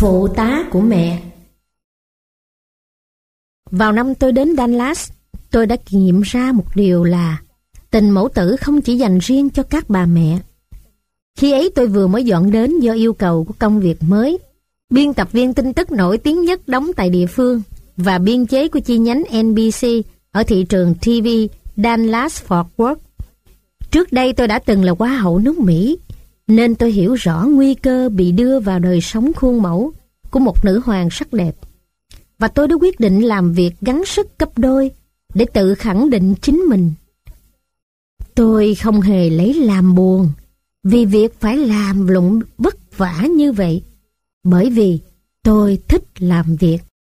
Phụ tá của mẹ. Vào năm tôi đến Dallas, tôi đã nghiệm ra một điều là tình mẫu tử không chỉ dành riêng cho các bà mẹ. Khi ấy tôi vừa mới dọn đến do yêu cầu của công việc mới, biên tập viên tin tức nổi tiếng nhất đóng tại địa phương và biên chế của chi nhánh NBC ở thị trường TV Dallas-Fort Worth. Trước đây tôi đã từng là Hoa hậu nước Mỹ, nên tôi hiểu rõ nguy cơ bị đưa vào đời sống khuôn mẫu của một nữ hoàng sắc đẹp. Và tôi đã quyết định làm việc gắng sức gấp đôi để tự khẳng định chính mình. Tôi không hề lấy làm buồn vì việc phải làm lụng vất vả như vậy, bởi vì tôi thích làm việc.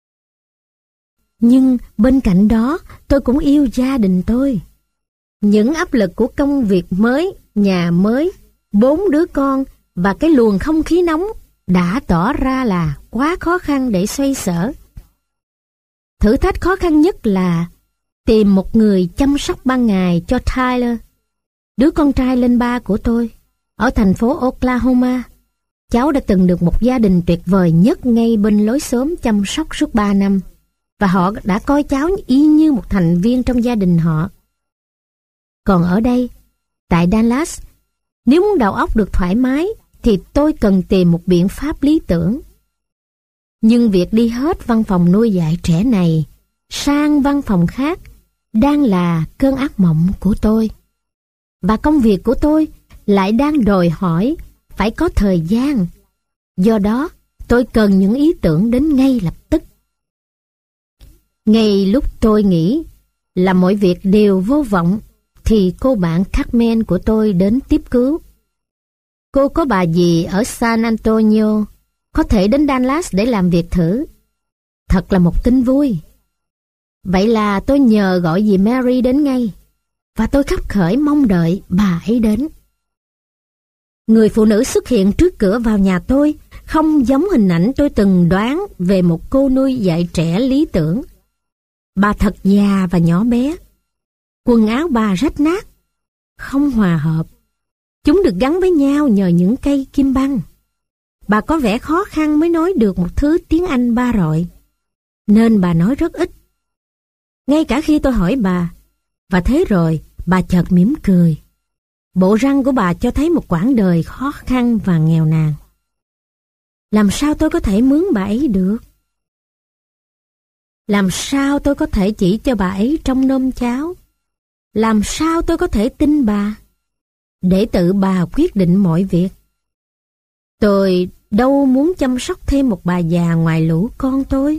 Nhưng bên cạnh đó, tôi cũng yêu gia đình tôi. Những áp lực của công việc mới, nhà mới, 4 đứa con và cái luồng không khí nóng đã tỏ ra là quá khó khăn để xoay sở. Thử thách khó khăn nhất là tìm một người chăm sóc ban ngày cho Tyler, đứa con trai lên 3 của tôi, ở thành phố Oklahoma. Cháu đã từng được một gia đình tuyệt vời nhất ngay bên lối xóm chăm sóc suốt 3 năm, và họ đã coi cháu y như một thành viên trong gia đình họ. Còn ở đây, tại Dallas, nếu muốn đầu óc được thoải mái thì tôi cần tìm một biện pháp lý tưởng. Nhưng việc đi hết văn phòng nuôi dạy trẻ này sang văn phòng khác đang là cơn ác mộng của tôi. Và công việc của tôi lại đang đòi hỏi phải có thời gian. Do đó, tôi cần những ý tưởng đến ngay lập tức. Ngay lúc tôi nghĩ là mọi việc đều vô vọng, thì cô bạn Carmen của tôi đến tiếp cứu. Cô có bà dì ở San Antonio, có thể đến Dallas để làm việc thử. Thật là một tin vui. Vậy là tôi nhờ gọi dì Mary đến ngay, và tôi khấp khởi mong đợi bà ấy đến. Người phụ nữ xuất hiện trước cửa vào nhà tôi không giống hình ảnh tôi từng đoán về một cô nuôi dạy trẻ lý tưởng. Bà thật già và nhỏ bé. Quần áo bà rách nát, không hòa hợp. Chúng được gắn với nhau nhờ những cây kim băng. Bà có vẻ khó khăn mới nói được một thứ tiếng Anh ba rọi, nên bà nói rất ít. Ngay cả khi tôi hỏi bà, và thế rồi bà chợt mỉm cười. Bộ răng của bà cho thấy một quãng đời khó khăn và nghèo nàn. Làm sao tôi có thể mướn bà ấy được? Làm sao tôi có thể chỉ cho bà ấy trông nom cháu? Làm sao tôi có thể tin bà? Để tự bà quyết định mọi việc. Tôi đâu muốn chăm sóc thêm một bà già ngoài lũ con tôi.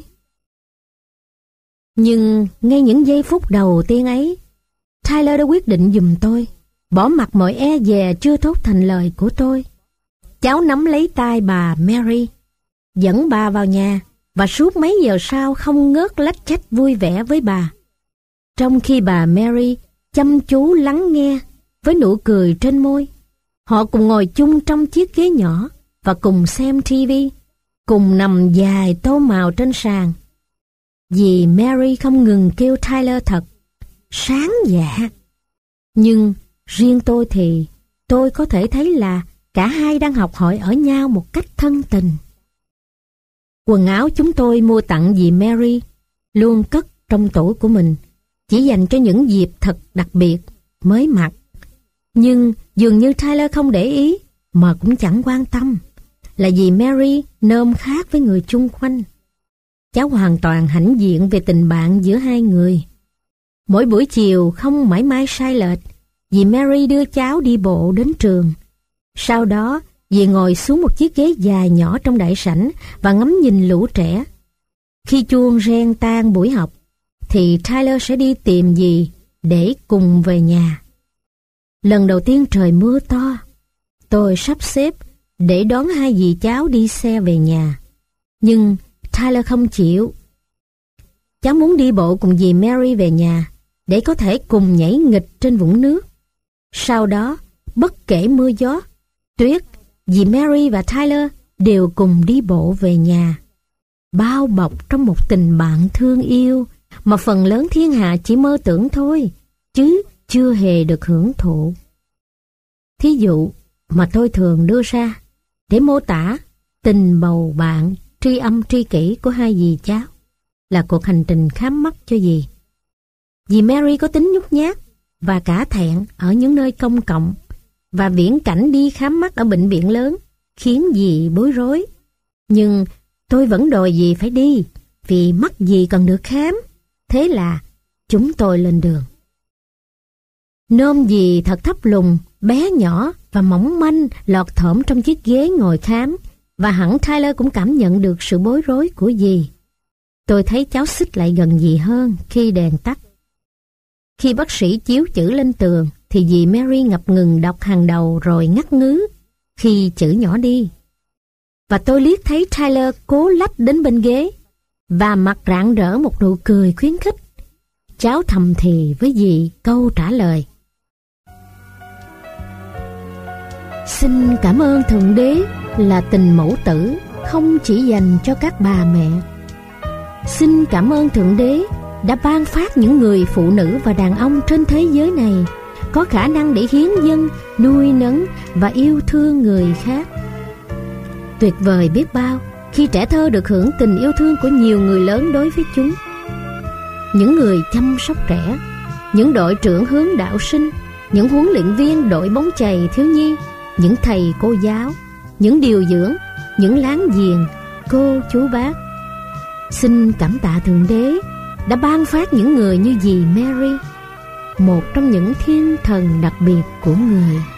Nhưng ngay những giây phút đầu tiên ấy, Tyler đã quyết định giùm tôi, bỏ mặc mọi e dè chưa thốt thành lời của tôi. Cháu nắm lấy tay bà Mary, dẫn bà vào nhà, và suốt mấy giờ sau không ngớt lách chách vui vẻ với bà. Trong khi bà Mary chăm chú lắng nghe với nụ cười trên môi, họ cùng ngồi chung trong chiếc ghế nhỏ và cùng xem TV, cùng nằm dài tô màu trên sàn. Dì Mary không ngừng kêu Tyler thật sáng dạ. Nhưng riêng tôi thì tôi có thể thấy là cả hai đang học hỏi ở nhau một cách thân tình. Quần áo chúng tôi mua tặng dì Mary luôn cất trong tủ của mình, chỉ dành cho những dịp thật đặc biệt mới mặc. Nhưng dường như Tyler không để ý, mà cũng chẳng quan tâm, là dì Mary nôm khác với người chung quanh. Cháu hoàn toàn hãnh diện về tình bạn giữa hai người. Mỗi buổi chiều không mãi may sai lệch, dì Mary đưa cháu đi bộ đến trường. Sau đó, dì ngồi xuống một chiếc ghế dài nhỏ trong đại sảnh và ngắm nhìn lũ trẻ. Khi chuông reng tan buổi học, thì Tyler sẽ đi tìm dì để cùng về nhà. Lần đầu tiên trời mưa to, tôi sắp xếp để đón hai dì cháu đi xe về nhà. Nhưng Tyler không chịu. Cháu muốn đi bộ cùng dì Mary về nhà để có thể cùng nhảy nghịch trên vũng nước. Sau đó, bất kể mưa gió, tuyết, dì Mary và Tyler đều cùng đi bộ về nhà, bao bọc trong một tình bạn thương yêu mà phần lớn thiên hạ chỉ mơ tưởng thôi, chứ chưa hề được hưởng thụ. Thí dụ mà tôi thường đưa ra để mô tả tình bầu bạn tri âm tri kỷ của hai dì cháu là cuộc hành trình khám mắt cho dì. Dì Mary có tính nhút nhát và cả thẹn ở những nơi công cộng, và viễn cảnh đi khám mắt ở bệnh viện lớn khiến dì bối rối. Nhưng tôi vẫn đòi dì phải đi, vì mắt dì cần được khám. Thế là chúng tôi lên đường. Nôm dì thật thấp lùn, bé nhỏ và mỏng manh lọt thỏm trong chiếc ghế ngồi khám, và hẳn Tyler cũng cảm nhận được sự bối rối của dì. Tôi thấy cháu xích lại gần dì hơn khi đèn tắt. Khi bác sĩ chiếu chữ lên tường thì dì Mary ngập ngừng đọc hàng đầu rồi ngắt ngứ khi chữ nhỏ đi. Và tôi liếc thấy Tyler cố lách đến bên ghế và mặt rạng rỡ một nụ cười khuyến khích. Cháu thầm thì với dì câu trả lời: Xin cảm ơn Thượng Đế là tình mẫu tử không chỉ dành cho các bà mẹ. Xin cảm ơn Thượng Đế đã ban phát những người phụ nữ và đàn ông trên thế giới này có khả năng để hiến dâng, nuôi nấng và yêu thương người khác. Tuyệt vời biết bao khi trẻ thơ được hưởng tình yêu thương của nhiều người lớn đối với chúng. Những người chăm sóc trẻ, những đội trưởng hướng đạo sinh, những huấn luyện viên đội bóng chày thiếu nhi, những thầy cô giáo, những điều dưỡng, những láng giềng, cô chú bác. Xin cảm tạ Thượng Đế đã ban phát những người như dì Mary, một trong những thiên thần đặc biệt của người.